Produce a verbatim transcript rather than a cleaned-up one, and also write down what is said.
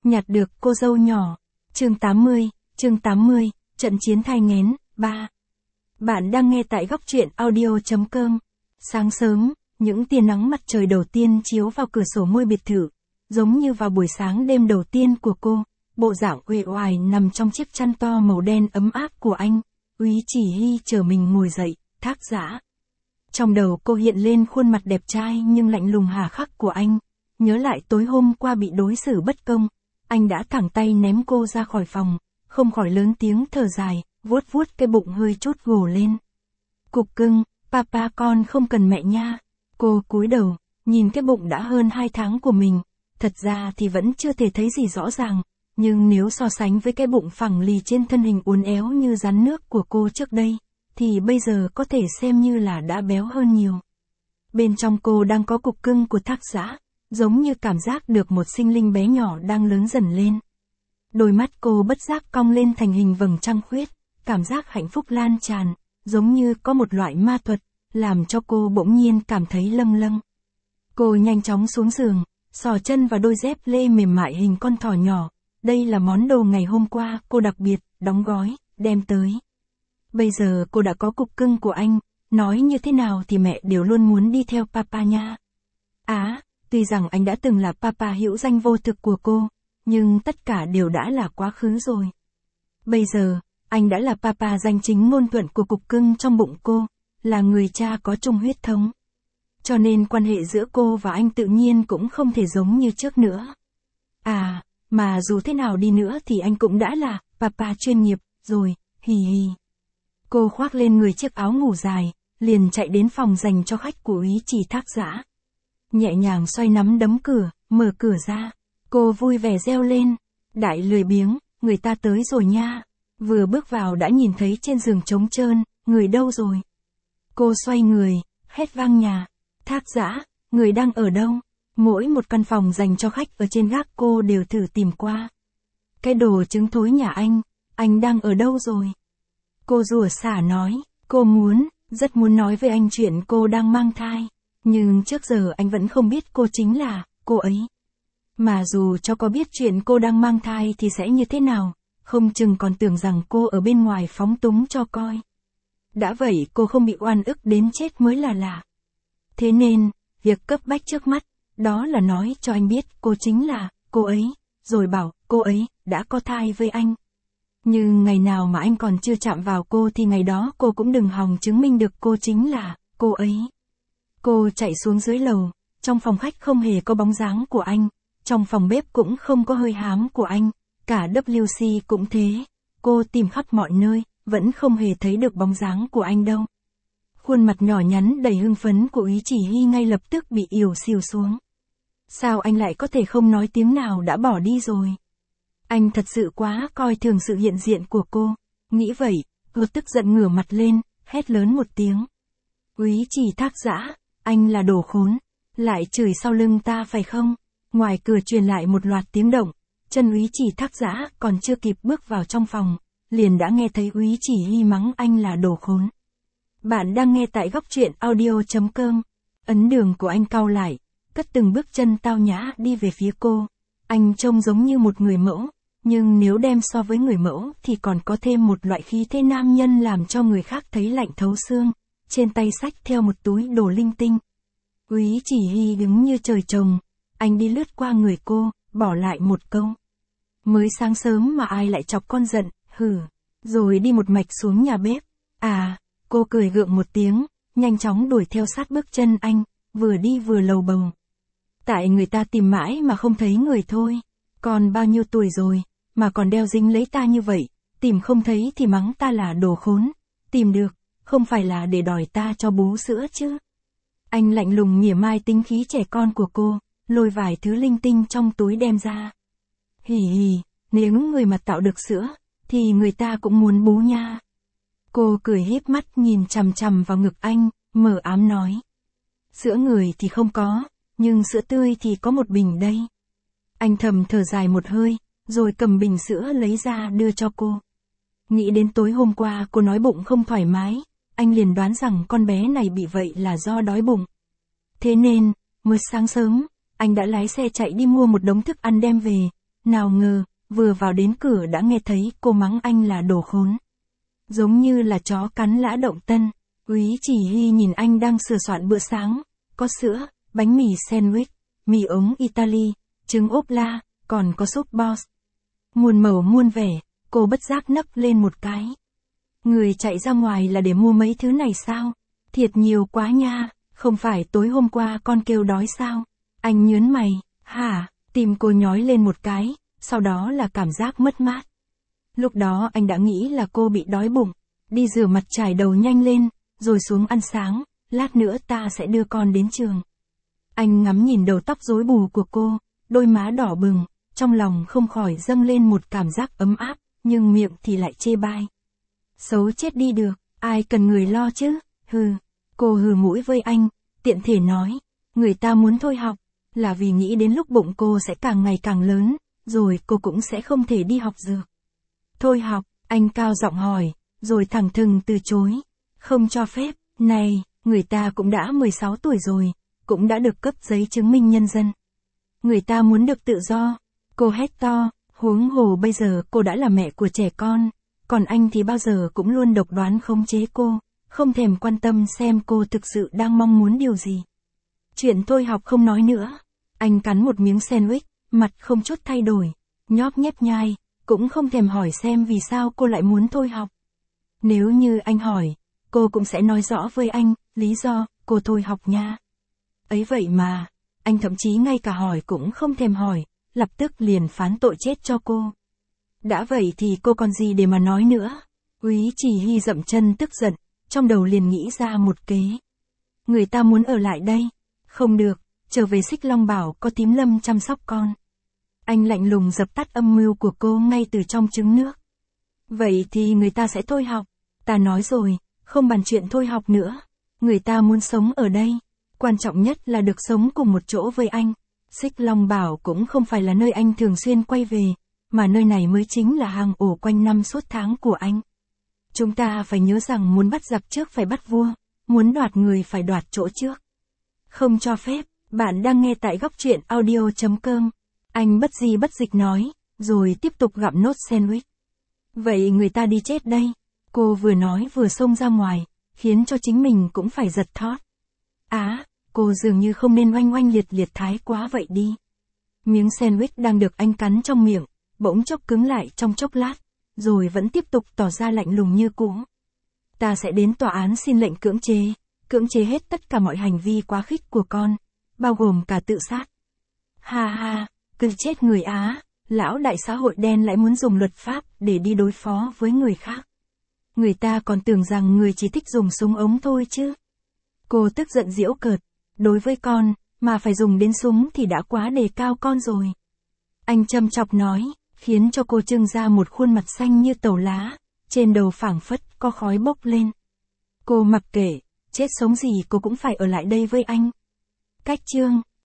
nhặt được cô dâu nhỏ. Chương tám mươi, chương tám mươi, trận chiến thai nghén, ba. Bạn đang nghe tại góc truyện audio.com. Sáng sớm, những tia nắng mặt trời đầu tiên chiếu vào cửa sổ ngôi biệt thự, giống như vào buổi sáng đêm đầu tiên của cô, bộ dạng uể oải nằm trong chiếc chăn to màu đen ấm áp của anh. Úy Chỉ Hy chờ mình ngồi dậy, Thác Dã. Trong đầu cô hiện lên khuôn mặt đẹp trai nhưng lạnh lùng hà khắc của anh, nhớ lại tối hôm qua bị đối xử bất công, anh đã thẳng tay ném cô ra khỏi phòng, không khỏi lớn tiếng thở dài, vuốt vuốt cái bụng hơi chút gồ lên. Cục cưng, papa con không cần mẹ nha. Cô cúi đầu, nhìn cái bụng đã hơn hai tháng của mình, thật ra thì vẫn chưa thể thấy gì rõ ràng, nhưng nếu so sánh với cái bụng phẳng lì trên thân hình uốn éo như rắn nước của cô trước đây, thì bây giờ có thể xem như là đã béo hơn nhiều. Bên trong cô đang có cục cưng của Thác Dã, giống như cảm giác được một sinh linh bé nhỏ đang lớn dần lên. Đôi mắt cô bất giác cong lên thành hình vầng trăng khuyết, cảm giác hạnh phúc lan tràn, giống như có một loại ma thuật, làm cho cô bỗng nhiên cảm thấy lâng lâng. Cô nhanh chóng xuống giường, xỏ chân vào đôi dép lê mềm mại hình con thỏ nhỏ, đây là món đồ ngày hôm qua cô đặc biệt, đóng gói, đem tới. Bây giờ cô đã có cục cưng của anh, nói như thế nào thì mẹ đều luôn muốn đi theo papa nha. Á, tuy rằng anh đã từng là papa hữu danh vô thực của cô, nhưng tất cả đều đã là quá khứ rồi. Bây giờ, anh đã là papa danh chính ngôn thuận của cục cưng trong bụng cô, là người cha có chung huyết thống. Cho nên quan hệ giữa cô và anh tự nhiên cũng không thể giống như trước nữa. À, mà dù thế nào đi nữa thì anh cũng đã là papa chuyên nghiệp rồi, hì hì. Cô khoác lên người chiếc áo ngủ dài, liền chạy đến phòng dành cho khách của Úy Chỉ Thác Dã. Nhẹ nhàng xoay nắm đấm cửa, mở cửa ra. Cô vui vẻ reo lên. Đại lười biếng, người ta tới rồi nha. Vừa bước vào đã nhìn thấy trên giường trống trơn, người đâu rồi? Cô xoay người, hét vang nhà. Thác Dã, người đang ở đâu? Mỗi một căn phòng dành cho khách ở trên gác cô đều thử tìm qua. Cái đồ trứng thối nhà anh, anh đang ở đâu rồi? Cô rủa xả nói, cô muốn, rất muốn nói với anh chuyện cô đang mang thai. Nhưng trước giờ anh vẫn không biết cô chính là, cô ấy. Mà dù cho có biết chuyện cô đang mang thai thì sẽ như thế nào, không chừng còn tưởng rằng cô ở bên ngoài phóng túng cho coi. Đã vậy cô không bị oan ức đến chết mới là lạ. Thế nên, việc cấp bách trước mắt, đó là nói cho anh biết cô chính là, cô ấy, rồi bảo, cô ấy, đã có thai với anh. Nhưng ngày nào mà anh còn chưa chạm vào cô thì ngày đó cô cũng đừng hòng chứng minh được cô chính là, cô ấy. Cô chạy xuống dưới lầu, trong phòng khách không hề có bóng dáng của anh, trong phòng bếp cũng không có hơi hám của anh, cả vê xê cũng thế. Cô tìm khắp mọi nơi, vẫn không hề thấy được bóng dáng của anh đâu. Khuôn mặt nhỏ nhắn đầy hưng phấn của Úy Chỉ Hy ngay lập tức bị ỉu xìu xuống. Sao anh lại có thể không nói tiếng nào đã bỏ đi rồi? Anh thật sự quá coi thường sự hiện diện của cô. Nghĩ vậy, cô tức giận ngửa mặt lên, hét lớn một tiếng. Úy Chỉ Thác Dã, anh là đồ khốn, lại chửi sau lưng ta phải không? Ngoài cửa truyền lại một loạt tiếng động, chân Úy Chỉ Thác Dã còn chưa kịp bước vào trong phòng, liền đã nghe thấy Úy Chỉ Hy mắng anh là đồ khốn. Bạn đang nghe tại góc truyện audio.com. Ấn đường của anh cau lại, cất từng bước chân tao nhã đi về phía cô. Anh trông giống như một người mẫu, nhưng nếu đem so với người mẫu thì còn có thêm một loại khí thế nam nhân làm cho người khác thấy lạnh thấu xương. Trên tay xách theo một túi đồ linh tinh. Úy Chỉ Hy đứng như trời trồng, anh đi lướt qua người cô, bỏ lại một câu. Mới sáng sớm mà ai lại chọc con giận, hử, rồi đi một mạch xuống nhà bếp. À, cô cười gượng một tiếng, nhanh chóng đuổi theo sát bước chân anh, vừa đi vừa lầu bầu. Tại người ta tìm mãi mà không thấy người thôi, còn bao nhiêu tuổi rồi, mà còn đeo dính lấy ta như vậy, tìm không thấy thì mắng ta là đồ khốn, tìm được, không phải là để đòi ta cho bú sữa chứ. Anh lạnh lùng mỉa mai tính khí trẻ con của cô, lôi vài thứ linh tinh trong túi đem ra. Hì hì, nếu người mà tạo được sữa, thì người ta cũng muốn bú nha. Cô cười híp mắt nhìn chằm chằm vào ngực anh, mờ ám nói. Sữa người thì không có, nhưng sữa tươi thì có một bình đây. Anh thầm thở dài một hơi, rồi cầm bình sữa lấy ra đưa cho cô. Nghĩ đến tối hôm qua cô nói bụng không thoải mái, anh liền đoán rằng con bé này bị vậy là do đói bụng. Thế nên, mới sáng sớm, anh đã lái xe chạy đi mua một đống thức ăn đem về, nào ngờ, vừa vào đến cửa đã nghe thấy cô mắng anh là đồ khốn. Giống như là chó cắn lã động tân. Úy Chỉ Hy nhìn anh đang sửa soạn bữa sáng, có sữa, bánh mì sandwich, mì ống Italy, trứng ốp la, còn có súp boss. Muôn màu muôn vẻ, cô bất giác nấc lên một cái. Người chạy ra ngoài là để mua mấy thứ này sao? Thiệt nhiều quá nha, không phải tối hôm qua con kêu đói sao? Anh nhớn mày, hả? Tim cô nhói lên một cái, sau đó là cảm giác mất mát. Lúc đó anh đã nghĩ là cô bị đói bụng, đi rửa mặt chải đầu nhanh lên, rồi xuống ăn sáng, lát nữa ta sẽ đưa con đến trường. Anh ngắm nhìn đầu tóc rối bù của cô, đôi má đỏ bừng, trong lòng không khỏi dâng lên một cảm giác ấm áp, nhưng miệng thì lại chê bai. Xấu chết đi được, ai cần người lo chứ, hừ. Cô hừ mũi với anh, tiện thể nói, người ta muốn thôi học, là vì nghĩ đến lúc bụng cô sẽ càng ngày càng lớn, rồi cô cũng sẽ không thể đi học dược. Thôi học, anh cao giọng hỏi, rồi thẳng thừng từ chối. Không cho phép, này, người ta cũng đã mười sáu tuổi rồi, cũng đã được cấp giấy chứng minh nhân dân. Người ta muốn được tự do, cô hét to, huống hồ bây giờ cô đã là mẹ của trẻ con, còn anh thì bao giờ cũng luôn độc đoán khống chế cô, không thèm quan tâm xem cô thực sự đang mong muốn điều gì. Chuyện thôi học không nói nữa, anh cắn một miếng sandwich, mặt không chút thay đổi, nhóp nhép nhai, cũng không thèm hỏi xem vì sao cô lại muốn thôi học. Nếu như anh hỏi, cô cũng sẽ nói rõ với anh, lý do, cô thôi học nha. Ấy vậy mà, anh thậm chí ngay cả hỏi cũng không thèm hỏi, lập tức liền phán tội chết cho cô. Đã vậy thì cô còn gì để mà nói nữa. Úy Chỉ Hy dậm chân tức giận, trong đầu liền nghĩ ra một kế. Người ta muốn ở lại đây. Không được, trở về Xích Long bảo có Tím Lâm chăm sóc con. Anh lạnh lùng dập tắt âm mưu của cô ngay từ trong trứng nước. Vậy thì người ta sẽ thôi học. Ta nói rồi, không bàn chuyện thôi học nữa. Người ta muốn sống ở đây. Quan trọng nhất là được sống cùng một chỗ với anh. Xích Long bảo cũng không phải là nơi anh thường xuyên quay về, mà nơi này mới chính là hang ổ quanh năm suốt tháng của anh. Chúng ta phải nhớ rằng muốn bắt giặc trước phải bắt vua, muốn đoạt người phải đoạt chỗ trước. Không cho phép, bạn đang nghe tại góc truyện audio chấm com. Anh bất di bất dịch nói, rồi tiếp tục gặm nốt sandwich. Vậy người ta đi chết đây. Cô vừa nói vừa xông ra ngoài, khiến cho chính mình cũng phải giật thót. Á, cô dường như không nên oanh oanh liệt liệt thái quá vậy đi. Miếng sandwich đang được anh cắn trong miệng, bỗng chốc cứng lại trong chốc lát, rồi vẫn tiếp tục tỏ ra lạnh lùng như cũ. Ta sẽ đến tòa án xin lệnh cưỡng chế, cưỡng chế hết tất cả mọi hành vi quá khích của con, bao gồm cả tự sát. Ha ha, cứ chết người Á, lão đại xã hội đen lại muốn dùng luật pháp để đi đối phó với người khác. Người ta còn tưởng rằng người chỉ thích dùng súng ống thôi chứ. Cô tức giận giễu cợt, đối với con, mà phải dùng đến súng thì đã quá đề cao con rồi. Anh châm chọc nói, khiến cho cô trưng ra một khuôn mặt xanh như tàu lá, trên đầu phảng phất có khói bốc lên. Cô mặc kệ, chết sống gì cô cũng phải ở lại đây với anh. Cách chương